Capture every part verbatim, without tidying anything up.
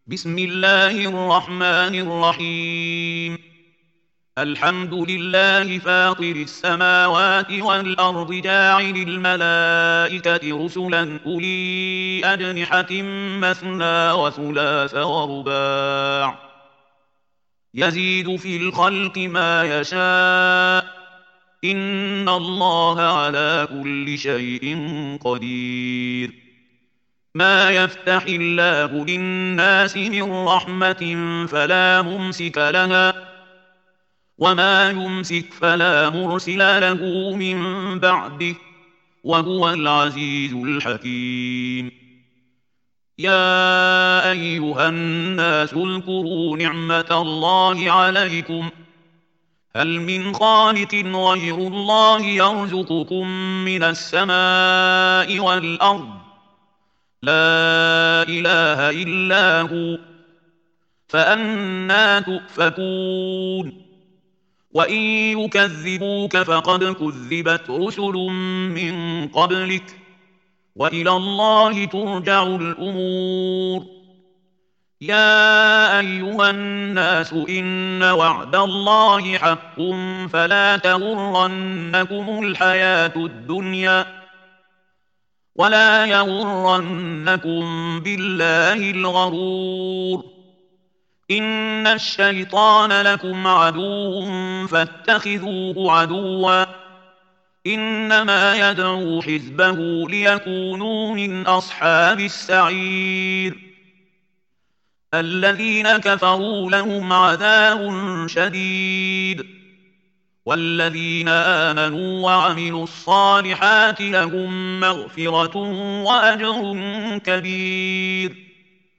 بسم الله الرحمن الرحيم. الحمد لله فاطر السماوات والأرض جاعل الملائكة رسلا أولي أجنحة مثنى وثلاث ورباع يزيد في الخلق ما يشاء إن الله على كل شيء قدير. ما يفتح الله للناس من رحمة فلا ممسك لها وما يمسك فلا مرسل له من بعده وهو العزيز الحكيم. يا أيها الناس اذكروا نعمة الله عليكم هل من خالق غير الله يرزقكم من السماء والأرض لا إله إلا هو فأنى تؤفكون. وإن يكذبوك فقد كذبت رسل من قبلك وإلى الله ترجع الأمور. يا أيها الناس إن وعد الله حق فلا تغرنكم الحياة الدنيا ولا يغرنكم بالله الغرور. إن الشيطان لكم عدو فاتخذوه عدوا إنما يدعو حزبه ليكونوا من أصحاب السعير. الذين كفروا لهم عذاب شديد والذين آمنوا وعملوا الصالحات لهم مغفرة وأجر كبير.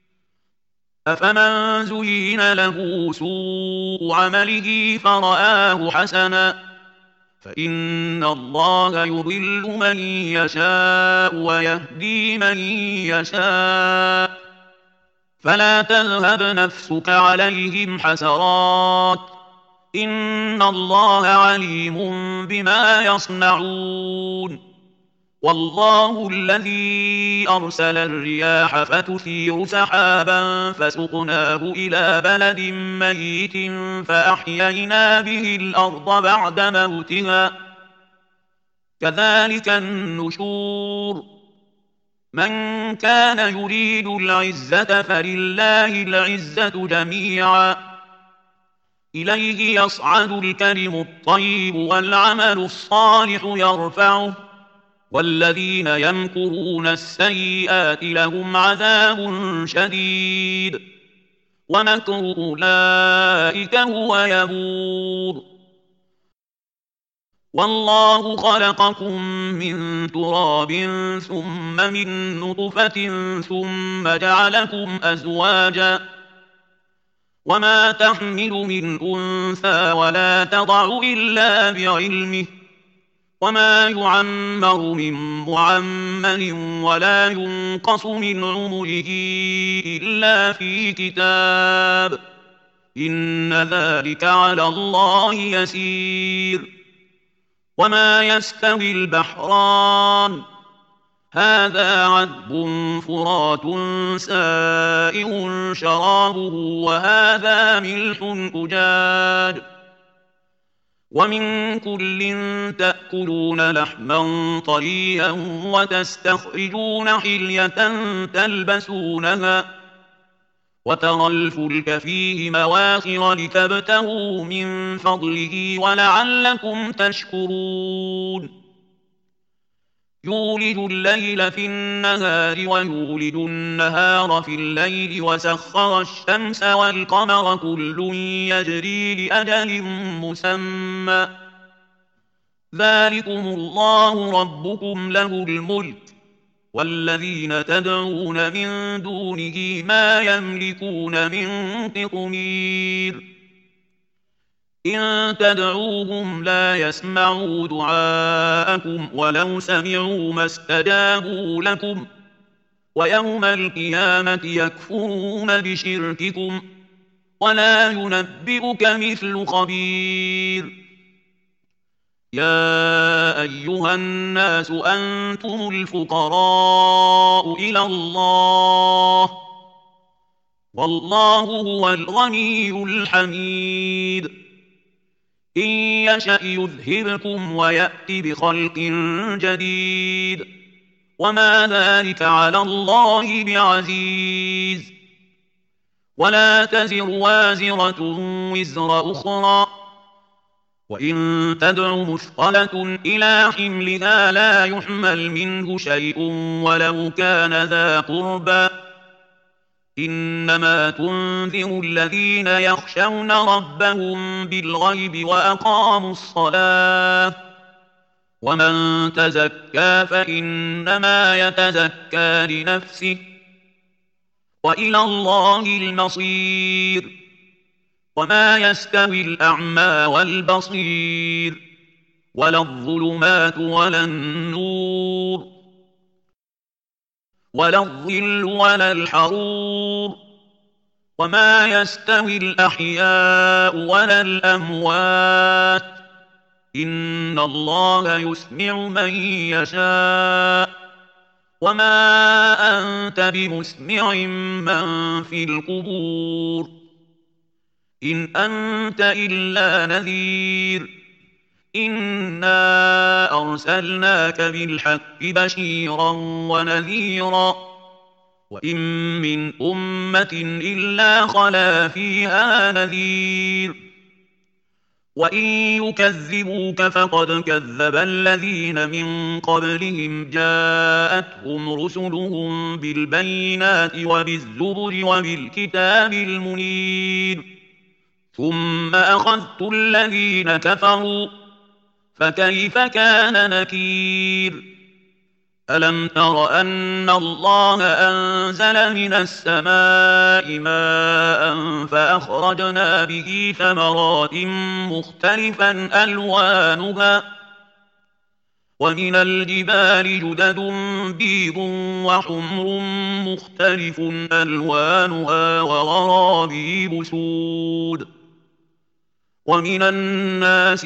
أفمن زين له سوء عمله فرآه حسنا فإن الله يضل من يشاء ويهدي من يشاء فلا تذهب نفسك عليهم حسرات إن الله عليم بما يصنعون. والله الذي أرسل الرياح فتثير سحابا فسقناه إلى بلد ميت فأحيينا به الأرض بعد موتها كذلك النشور. من كان يريد العزة فلله العزة جميعا إليه يصعد الكلم الطيب والعمل الصالح يرفعه والذين يمكرون السيئات لهم عذاب شديد ومكر أولئك هو يبور. والله خلقكم من تراب ثم من نطفة ثم جعلكم أزواجا وما تحمل من أنثى ولا تضع إلا بعلمه وما يعمر من معمر ولا ينقص من عمره إلا في كتاب إن ذلك على الله يسير. وما يستوي البحران هذا عذب فرات سائغ شرابه وهذا ملح أجاج ومن كل تأكلون لحما طريا وتستخرجون حلية تلبسونها وترى الفلك فيه مواخر لتبتغوا من فضله ولعلكم تشكرون. يولج الليل في النهار ويولج النهار في الليل وسخر الشمس والقمر كل يجري لأجل مسمى ذلكم الله ربكم له الملك والذين تدعون من دونه ما يملكون من قطمير. إن تدعوهم لا يسمعوا دعاءكم ولو سمعوا ما استجابوا لكم ويوم القيامة يكفرون بشرككم ولا ينبئك مثل خبير. يا أيها الناس أنتم الفقراء إلى الله والله هو الغني الحميد. إن يشأ يذهبكم ويأت بخلق جديد وما ذلك على الله بعزيز. ولا تزر وازرة وزر أخرى وإن تدع مثقلة إلى حملها لا يحمل منه شيء ولو كان ذا قربى إنما تنذر الذين يخشون ربهم بالغيب وأقاموا الصلاة ومن تزكى فإنما يتزكى لنفسه وإلى الله المصير. وما يستوي الأعمى والبصير ولا الظلمات ولا النور ولا الظل ولا الحرور وما يستوي الأحياء ولا الأموات إن الله يسمع من يشاء وما أنت بمسمع من في القبور إن أنت إلا نذير إنا أرسلناك بالحق بشيرا ونذيرا وإن من أمة إلا خلا فيها نذير وإن يكذبوك فقد كذب الذين من قبلهم جاءتهم رسلهم بالبينات وبالزبر وبالكتاب المنير ثم أخذت الذين كفروا فكيف كان نكير. ألم تر أن الله أنزل من السماء ماء فأخرجنا به ثمرات مختلفا ألوانها ومن الجبال جدد بيض وحمر مختلف ألوانها وغرابيب سود ومن الناس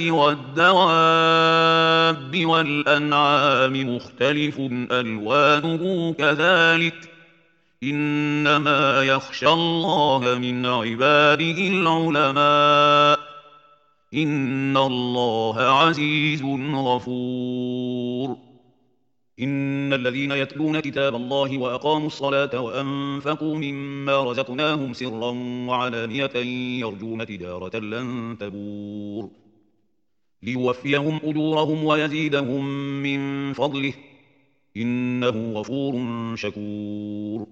والدواب والأنعام مختلف ألوانه كذلك إنما يخشى الله من عباده العلماء إن الله عزيز غفور. إن الذين يتلون كتاب الله وأقاموا الصلاة وأنفقوا مما رزقناهم سرا وعلانية يرجون تجارة لن تبور ليوفيهم أجورهم ويزيدهم من فضله إنه غفور شكور.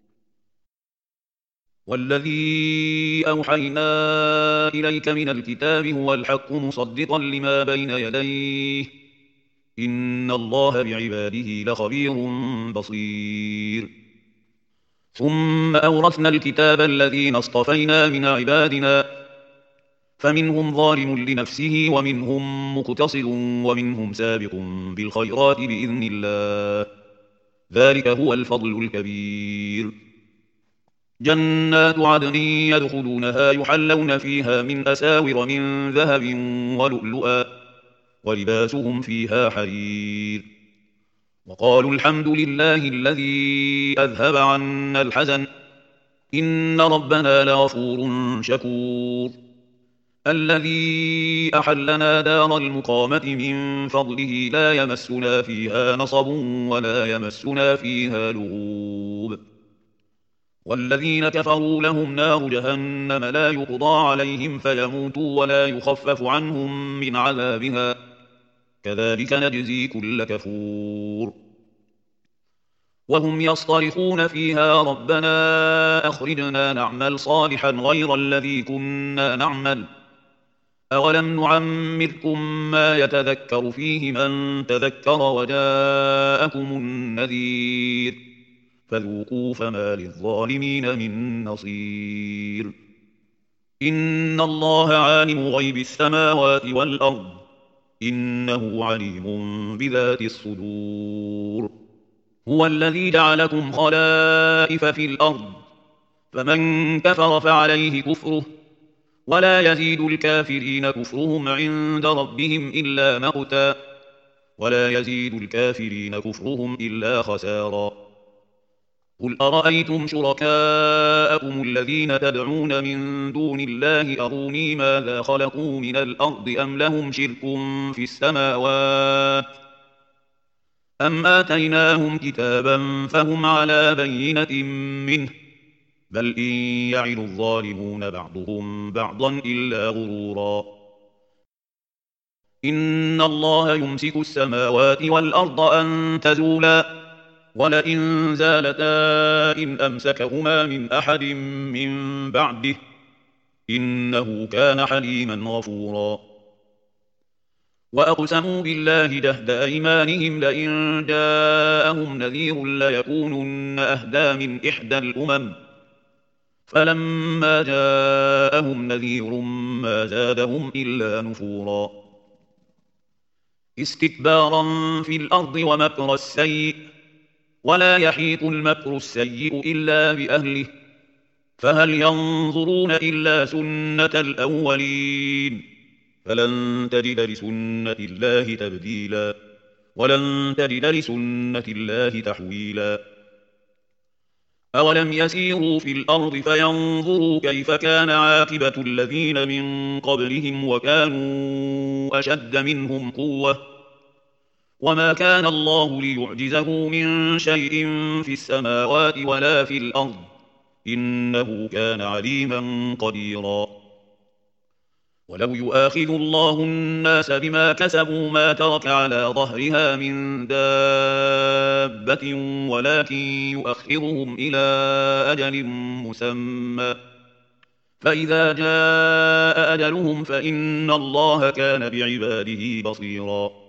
والذي أوحينا إليك من الكتاب هو الحق مصدقا لما بين يديه إن الله بعباده لخبير بصير. ثم أورثنا الكتاب الذين اصطفينا من عبادنا فمنهم ظالم لنفسه ومنهم مقتصد ومنهم سابق بالخيرات بإذن الله ذلك هو الفضل الكبير. جنات عدن يدخلونها يحلون فيها من أساور من ذهب ولؤلؤا ولباسهم فيها حرير وقالوا الحمد لله الذي أذهب عنا الحزن إن ربنا لغفور شكور. الذي أحلنا دار المقامة من فضله لا يمسنا فيها نصب ولا يمسنا فيها لغوب. والذين كفروا لهم نار جهنم لا يقضى عليهم فيموتوا ولا يخفف عنهم من عذابها كذلك نجزي كل كفور. وهم يصطرخون فيها ربنا أخرجنا نعمل صالحا غير الذي كنا نعمل أولم نعمركم ما يتذكر فيه من تذكر وجاءكم النذير فذوقوا فما للظالمين من نصير. إن الله عالم غيب السماوات والأرض إنه عليم بذات الصدور. هو الذي جعلكم خلائف في الأرض فمن كفر فعليه كفره ولا يزيد الكافرين كفرهم عند ربهم إلا مقتا ولا يزيد الكافرين كفرهم إلا خسارا. قل أرأيتم شركاءكم الذين تدعون من دون الله أروني ماذا خلقوا من الأرض أم لهم شرك في السماوات أم آتيناهم كتابا فهم على بينة منه بل إن يعد الظالمون بعضهم بعضا إلا غرورا إن الله يمسك السماوات والأرض أن تزولا ولئن زالتا إن أمسكهما من أحد من بعده إنه كان حليما غفورا وأقسموا بالله جهد أيمانهم لئن جاءهم نذير ليكونن أهدى من إحدى الأمم فلما جاءهم نذير ما زادهم إلا نفورا استكبارا في الأرض ومكر السيء ولا يحيط المكر السيء إلا بأهله فهل ينظرون إلا سنة الأولين فلن تجد لسنة الله تبديلا ولن تجد لسنة الله تحويلا أولم يسيروا في الأرض فينظروا كيف كان عاقبة الذين من قبلهم وكانوا أشد منهم قوة وما كان الله ليعجزه من شيء في السماوات ولا في الأرض إنه كان عليما قديرا ولو يؤاخذ الله الناس بما كسبوا ما ترك على ظهرها من دابة ولكن يؤخرهم إلى أجل مسمى فإذا جاء أجلهم فإن الله كان بعباده بصيرا